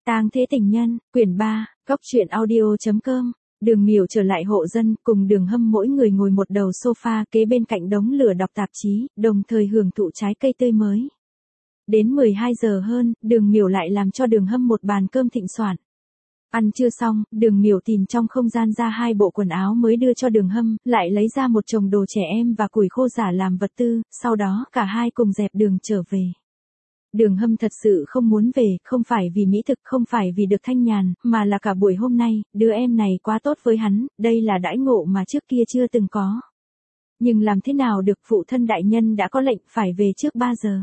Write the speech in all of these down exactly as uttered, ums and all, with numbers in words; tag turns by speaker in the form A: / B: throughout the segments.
A: Tang thế tình nhân, quyển ba, góc truyện audio chấm com. Đường Miểu trở lại hộ dân, cùng Đường Hâm mỗi người ngồi một đầu sofa kế bên cạnh đống lửa đọc tạp chí, đồng thời hưởng thụ trái cây tươi mới. Đến mười hai giờ hơn, Đường Miểu lại làm cho Đường Hâm một bàn cơm thịnh soạn. Ăn chưa xong, Đường Miểu tìm trong không gian ra hai bộ quần áo mới đưa cho Đường Hâm, lại lấy ra một chồng đồ trẻ em và củi khô giả làm vật tư, sau đó cả hai cùng dẹp đường trở về. Đường Hâm thật sự không muốn về, không phải vì mỹ thực, không phải vì được thanh nhàn, mà là cả buổi hôm nay, đứa em này quá tốt với hắn, đây là đãi ngộ mà trước kia chưa từng có. Nhưng làm thế nào được, phụ thân đại nhân đã có lệnh phải về trước ba giờ.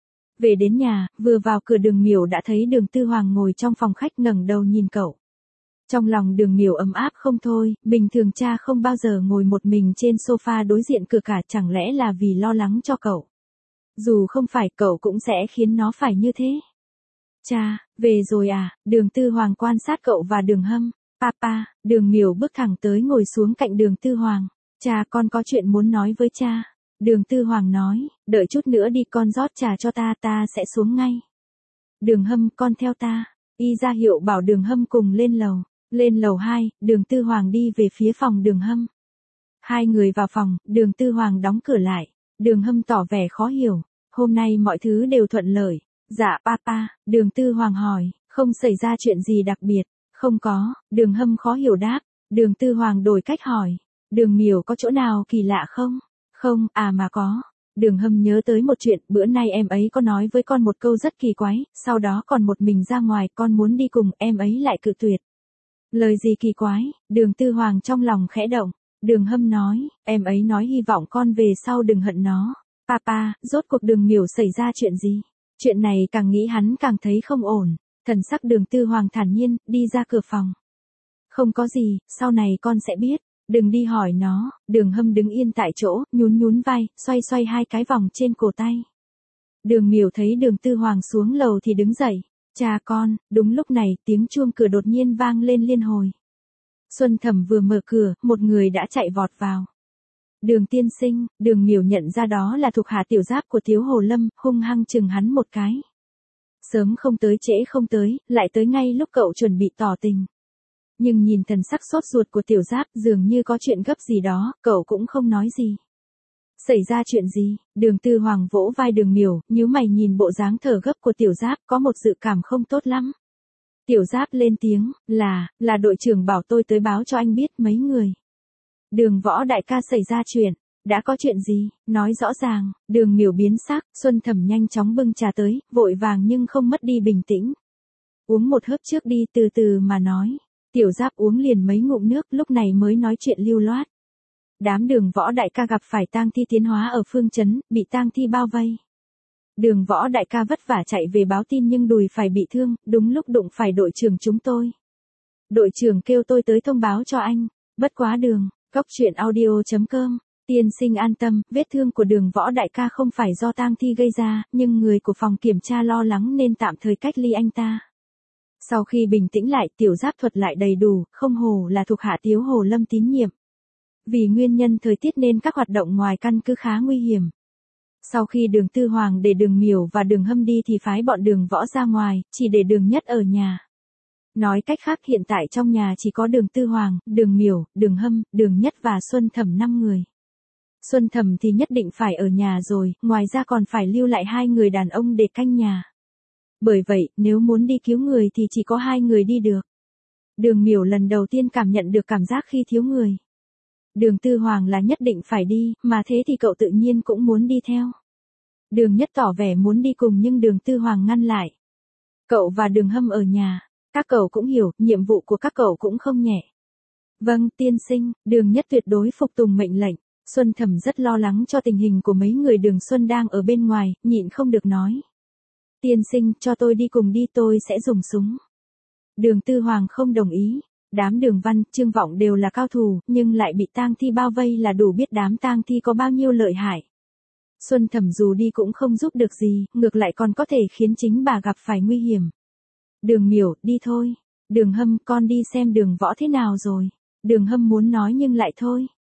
A: Về đến nhà, vừa vào cửa Đường Miểu đã thấy Đường Tư Hoàng ngồi trong phòng khách ngẩng đầu nhìn cậu. Trong lòng Đường Miểu ấm áp không thôi, bình thường cha không bao giờ ngồi một mình trên sofa đối diện cửa cả, chẳng lẽ là vì lo lắng cho cậu. Dù không phải, cậu cũng sẽ khiến nó phải như thế. Cha, về rồi à? Đường Tư Hoàng quan sát cậu và Đường Hâm. Papa, Đường Miểu bước thẳng tới ngồi xuống cạnh Đường Tư Hoàng. Cha, con có chuyện muốn nói với cha. Đường Tư Hoàng nói, đợi chút nữa đi, con rót trà cho ta, ta sẽ xuống ngay. Đường Hâm, con theo ta. Y ra hiệu bảo Đường Hâm cùng lên lầu. Lên lầu hai, Đường Tư Hoàng đi về phía phòng Đường Hâm. Hai người vào phòng, Đường Tư Hoàng đóng cửa lại. Đường Hâm tỏ vẻ khó hiểu. Hôm nay mọi thứ đều thuận lợi. Dạ papa, Đường Tư Hoàng hỏi, không xảy ra chuyện gì đặc biệt. Không có, Đường Hâm khó hiểu đáp. Đường Tư Hoàng đổi cách hỏi, Đường Miểu có chỗ nào kỳ lạ không? Không, à mà có. Đường Hâm nhớ tới một chuyện, bữa nay em ấy có nói với con một câu rất kỳ quái, sau đó còn một mình ra ngoài, con muốn đi cùng, em ấy lại cự tuyệt. Lời gì kỳ quái? Đường Tư Hoàng trong lòng khẽ động. Đường Hâm nói, em ấy nói hy vọng con về sau đừng hận nó. Papa, rốt cuộc Đường Miểu xảy ra chuyện gì? Chuyện này càng nghĩ hắn càng thấy không ổn. Thần sắc Đường Tư Hoàng thản nhiên, đi ra cửa phòng. Không có gì, sau này con sẽ biết. Đừng đi hỏi nó. Đường Hâm đứng yên tại chỗ, nhún nhún vai, xoay xoay hai cái vòng trên cổ tay. Đường Miểu thấy Đường Tư Hoàng xuống lầu thì đứng dậy. Cha con, đúng lúc này, tiếng chuông cửa đột nhiên vang lên liên hồi. Xuân Thẩm vừa mở cửa, một người đã chạy vọt vào. Đường tiên sinh, Đường Miểu nhận ra đó là thuộc hạ tiểu giáp của Thiếu Hồ Lâm, hung hăng chừng hắn một cái. Sớm không tới trễ không tới, lại tới ngay lúc cậu chuẩn bị tỏ tình. Nhưng nhìn thần sắc sốt ruột của tiểu giáp, dường như có chuyện gấp gì đó, cậu cũng không nói gì. Xảy ra chuyện gì? Đường Tư Hoàng vỗ vai Đường Miểu, nhíu mày nhìn bộ dáng thở gấp của tiểu giáp, có một dự cảm không tốt lắm. Tiểu giáp lên tiếng, là, là đội trưởng bảo tôi tới báo cho anh biết mấy người. Đường Võ đại ca xảy ra chuyện, đã có chuyện gì, nói rõ ràng. Đường Miểu biến sắc, Xuân Thẩm nhanh chóng bưng trà tới, vội vàng nhưng không mất đi bình tĩnh. Uống một hớp trước đi, từ từ mà nói. Tiểu giáp uống liền mấy ngụm nước, lúc này mới nói chuyện lưu loát. Đám Đường Võ đại ca gặp phải tang thi tiến hóa ở phương trấn, bị tang thi bao vây. Đường Võ đại ca vất vả chạy về báo tin nhưng đùi phải bị thương, đúng lúc đụng phải đội trưởng chúng tôi. Đội trưởng kêu tôi tới thông báo cho anh. Bất quá Đường, góc truyện audio chấm com. Tiên sinh an tâm, vết thương của Đường Võ đại ca không phải do tang thi gây ra, nhưng người của phòng kiểm tra lo lắng nên tạm thời cách ly anh ta. Sau khi bình tĩnh lại, tiểu giáp thuật lại đầy đủ, không hồ là thuộc hạ Thiếu Hồ Lâm tín nhiệm. Vì nguyên nhân thời tiết nên các hoạt động ngoài căn cứ khá nguy hiểm. Sau khi Đường Tư Hoàng để Đường Miểu và Đường Hâm đi thì phái bọn Đường Võ ra ngoài, chỉ để Đường Nhất ở nhà. Nói cách khác, hiện tại trong nhà chỉ có Đường Tư Hoàng, Đường Miểu, Đường Hâm, Đường Nhất và Xuân Thẩm năm người. Xuân Thẩm thì nhất định phải ở nhà rồi, ngoài ra còn phải lưu lại hai người đàn ông để canh nhà. Bởi vậy, nếu muốn đi cứu người thì chỉ có hai người đi được. Đường Miểu lần đầu tiên cảm nhận được cảm giác khi thiếu người. Đường Tư Hoàng là nhất định phải đi, mà thế thì cậu tự nhiên cũng muốn đi theo. Đường Nhất tỏ vẻ muốn đi cùng nhưng Đường Tư Hoàng ngăn lại. Cậu và Đường Hâm ở nhà, các cậu cũng hiểu, nhiệm vụ của các cậu cũng không nhẹ. Vâng, tiên sinh, Đường Nhất tuyệt đối phục tùng mệnh lệnh. Xuân Thẩm rất lo lắng cho tình hình của mấy người Đường Xuân đang ở bên ngoài, nhịn không được nói. Tiên sinh, cho tôi đi cùng đi, tôi sẽ dùng súng. Đường Tư Hoàng không đồng ý. Đám Đường Văn, Trương Vọng đều là cao thủ, nhưng lại bị tang thi bao vây là đủ biết đám tang thi có bao nhiêu lợi hại. Xuân Thẩm dù đi cũng không giúp được gì, ngược lại còn có thể khiến chính bà gặp phải nguy hiểm. Đường Miểu, đi thôi. Đường Hâm, con đi xem Đường Võ thế nào rồi. Đường Hâm muốn nói nhưng lại thôi.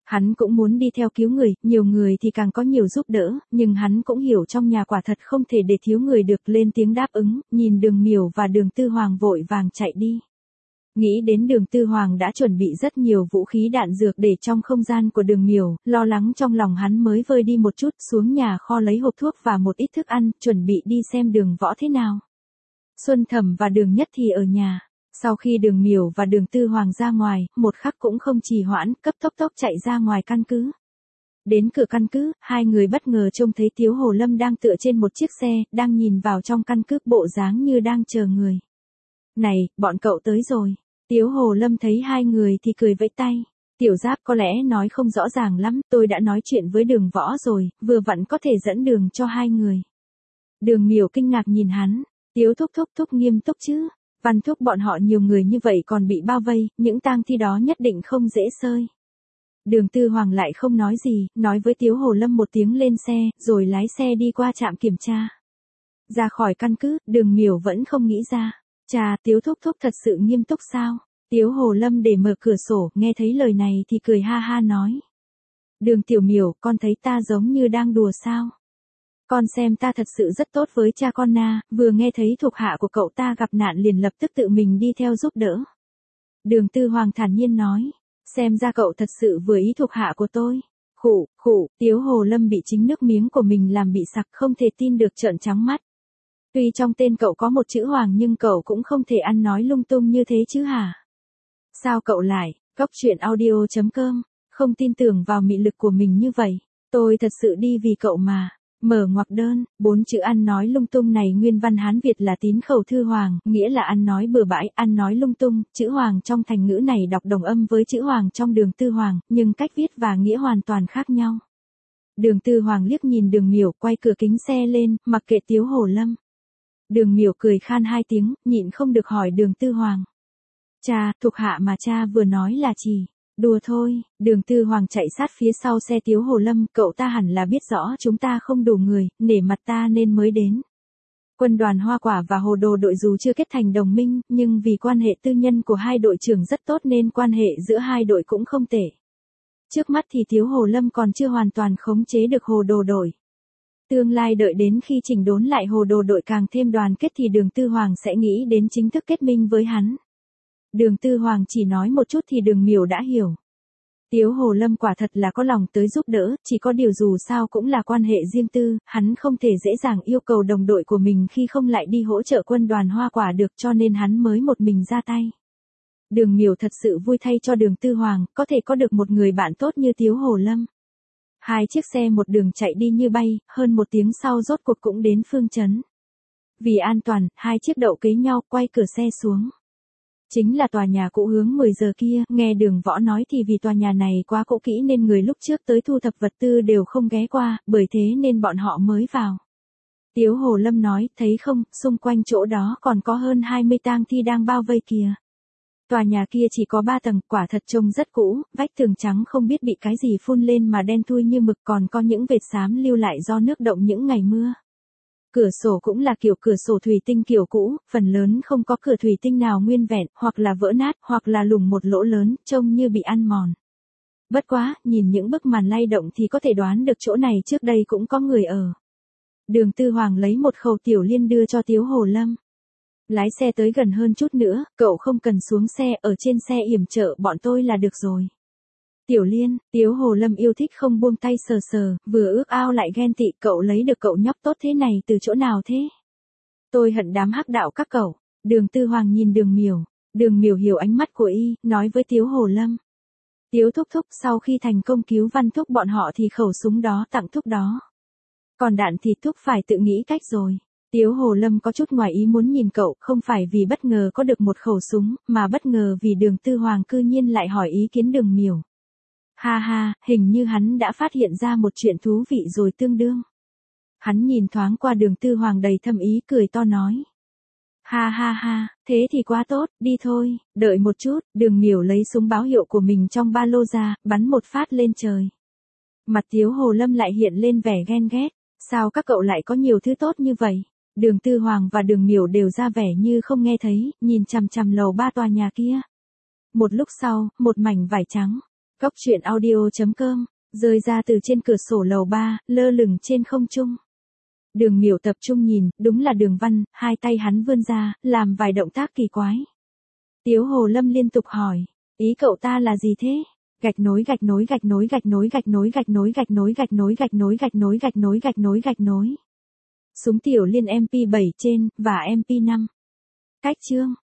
A: Hắn cũng muốn đi theo cứu người, nhiều người thì càng có nhiều giúp đỡ, nhưng hắn cũng hiểu trong nhà quả thật không thể để thiếu người được, lên tiếng đáp ứng, nhìn Đường Miểu và Đường Tư Hoàng vội vàng chạy đi. Nghĩ đến Đường Tư Hoàng đã chuẩn bị rất nhiều vũ khí đạn dược để trong không gian của Đường Miểu, lo lắng trong lòng hắn mới vơi đi một chút, xuống nhà kho lấy hộp thuốc và một ít thức ăn, chuẩn bị đi xem Đường Võ thế nào. Xuân Thẩm và Đường Nhất thì ở nhà. Sau khi Đường Miểu và Đường Tư Hoàng ra ngoài, một khắc cũng không trì hoãn, cấp tốc tốc chạy ra ngoài căn cứ. Đến cửa căn cứ, hai người bất ngờ trông thấy Tiếu Hồ Lâm đang tựa trên một chiếc xe, đang nhìn vào trong căn cứ, bộ dáng như đang chờ người. Này, bọn cậu tới rồi. Tiếu Hồ Lâm thấy hai người thì cười vẫy tay. Tiểu Giáp có lẽ nói không rõ ràng lắm, tôi đã nói chuyện với Đường Võ rồi, vừa vặn có thể dẫn đường cho hai người. Đường Miểu kinh ngạc nhìn hắn, Tiếu thúc thúc thúc nghiêm túc chứ. Văn thúc bọn họ nhiều người như vậy còn bị bao vây, những tang thi đó nhất định không dễ sơi. Đường Tư Hoàng lại không nói gì, nói với Tiếu Hồ Lâm một tiếng lên xe, rồi lái xe đi qua trạm kiểm tra. Ra khỏi căn cứ, Đường Miểu vẫn không nghĩ ra. Chà, Tiếu thúc thúc thật sự nghiêm túc sao? Tiếu Hồ Lâm để mở cửa sổ, nghe thấy lời này thì cười ha ha nói. Đường Tiểu Miểu, con thấy ta giống như đang đùa sao? Con xem ta thật sự rất tốt với cha con na, vừa nghe thấy thuộc hạ của cậu ta gặp nạn liền lập tức tự mình đi theo giúp đỡ. Đường Tư Hoàng thản nhiên nói, xem ra cậu thật sự vừa ý thuộc hạ của tôi. Khụ, khụ, Tiếu Hồ Lâm bị chính nước miếng của mình làm bị sặc, không thể tin được, trợn trắng mắt. Tuy trong tên cậu có một chữ Hoàng nhưng cậu cũng không thể ăn nói lung tung như thế chứ hả? Sao cậu lại, Cóc Truyện Audio chấm com, không tin tưởng vào mị lực của mình như vậy? Tôi thật sự đi vì cậu mà. Mở ngoặc đơn, bốn chữ ăn nói lung tung này nguyên văn Hán Việt là tín khẩu thư hoàng, nghĩa là ăn nói bừa bãi, ăn nói lung tung, chữ hoàng trong thành ngữ này đọc đồng âm với chữ hoàng trong Đường Tư Hoàng, nhưng cách viết và nghĩa hoàn toàn khác nhau. Đường Tư Hoàng liếc nhìn Đường Miểu, quay cửa kính xe lên, mặc kệ Tiếu Hồ Lâm. Đường Miểu cười khan hai tiếng, nhịn không được hỏi Đường Tư Hoàng. Cha, thuộc hạ mà cha vừa nói là chỉ đùa thôi. Đường Tư Hoàng chạy sát phía sau xe Tiếu Hồ Lâm, cậu ta hẳn là biết rõ chúng ta không đủ người, nể mặt ta nên mới đến. Quân đoàn Hoa Quả và Hồ Đồ đội dù chưa kết thành đồng minh, nhưng vì quan hệ tư nhân của hai đội trưởng rất tốt nên quan hệ giữa hai đội cũng không tệ. Trước mắt thì Tiếu Hồ Lâm còn chưa hoàn toàn khống chế được Hồ Đồ đội. Tương lai đợi đến khi chỉnh đốn lại Hồ Đồ đội càng thêm đoàn kết thì Đường Tư Hoàng sẽ nghĩ đến chính thức kết minh với hắn. Đường Tư Hoàng chỉ nói một chút thì Đường Miểu đã hiểu. Tiếu Hồ Lâm quả thật là có lòng tới giúp đỡ, chỉ có điều dù sao cũng là quan hệ riêng tư, hắn không thể dễ dàng yêu cầu đồng đội của mình khi không lại đi hỗ trợ quân đoàn Hoa Quả được, cho nên hắn mới một mình ra tay. Đường Miểu thật sự vui thay cho Đường Tư Hoàng, có thể có được một người bạn tốt như Tiếu Hồ Lâm. Hai chiếc xe một đường chạy đi như bay, hơn một tiếng sau rốt cuộc cũng đến Phương Trấn. Vì an toàn, hai chiếc đậu kế nhau, quay cửa xe xuống. Chính là tòa nhà cũ hướng mười giờ kia, nghe Đường Võ nói thì vì tòa nhà này quá cũ kỹ nên người lúc trước tới thu thập vật tư đều không ghé qua, bởi thế nên bọn họ mới vào. Tiếu Hồ Lâm nói, thấy không, xung quanh chỗ đó còn có hơn hai mươi tang thi đang bao vây kìa. Tòa nhà kia chỉ có ba tầng, quả thật trông rất cũ, vách tường trắng không biết bị cái gì phun lên mà đen thui như mực, còn có những vệt xám lưu lại do nước động những ngày mưa. Cửa sổ cũng là kiểu cửa sổ thủy tinh kiểu cũ, phần lớn không có cửa thủy tinh nào nguyên vẹn, hoặc là vỡ nát, hoặc là lủng một lỗ lớn, trông như bị ăn mòn. Bất quá, nhìn những bức màn lay động thì có thể đoán được chỗ này trước đây cũng có người ở. Đường Tư Hoàng lấy một khẩu tiểu liên đưa cho Tiếu Hồ Lâm. Lái xe tới gần hơn chút nữa, cậu không cần xuống xe, ở trên xe yểm trợ bọn tôi là được rồi. Tiểu Liên, Tiếu Hồ Lâm yêu thích không buông tay sờ sờ, vừa ước ao lại ghen tị, cậu lấy được cậu nhóc tốt thế này từ chỗ nào thế? Tôi hận đám hắc đạo các cậu. Đường Tư Hoàng nhìn Đường Miểu, Đường Miểu hiểu ánh mắt của y, nói với Tiếu Hồ Lâm. Tiếu thúc thúc, sau khi thành công cứu Văn thúc bọn họ thì khẩu súng đó tặng thúc đó. Còn đạn thì thúc phải tự nghĩ cách rồi. Tiếu Hồ Lâm có chút ngoài ý muốn nhìn cậu, không phải vì bất ngờ có được một khẩu súng, mà bất ngờ vì Đường Tư Hoàng cư nhiên lại hỏi ý kiến Đường Miểu. Ha ha, hình như hắn đã phát hiện ra một chuyện thú vị rồi tương đương. Hắn nhìn thoáng qua Đường Tư Hoàng đầy thâm ý, cười to nói. Ha ha ha, thế thì quá tốt, đi thôi, đợi một chút. Đường Miểu lấy súng báo hiệu của mình trong ba lô ra, bắn một phát lên trời. Mặt Tiếu Hồ Lâm lại hiện lên vẻ ghen ghét, sao các cậu lại có nhiều thứ tốt như vậy? Đường Tư Hoàng và Đường Miểu đều ra vẻ như không nghe thấy, nhìn chằm chằm lầu ba tòa nhà kia. Một lúc sau, một mảnh vải trắng. Cốc truyện audio chấm com, rơi ra từ trên cửa sổ lầu ba, lơ lửng trên không trung. Đường Miểu tập trung nhìn, đúng là Đường Văn, hai tay hắn vươn ra, làm vài động tác kỳ quái. Tiếu Hồ Lâm liên tục hỏi, ý cậu ta là gì thế? Gạch nối gạch nối gạch nối gạch nối gạch nối gạch nối gạch nối gạch nối gạch nối gạch nối gạch nối gạch nối gạch nối. Súng tiểu liên em pê bảy trên, và em pê năm. Cách chương.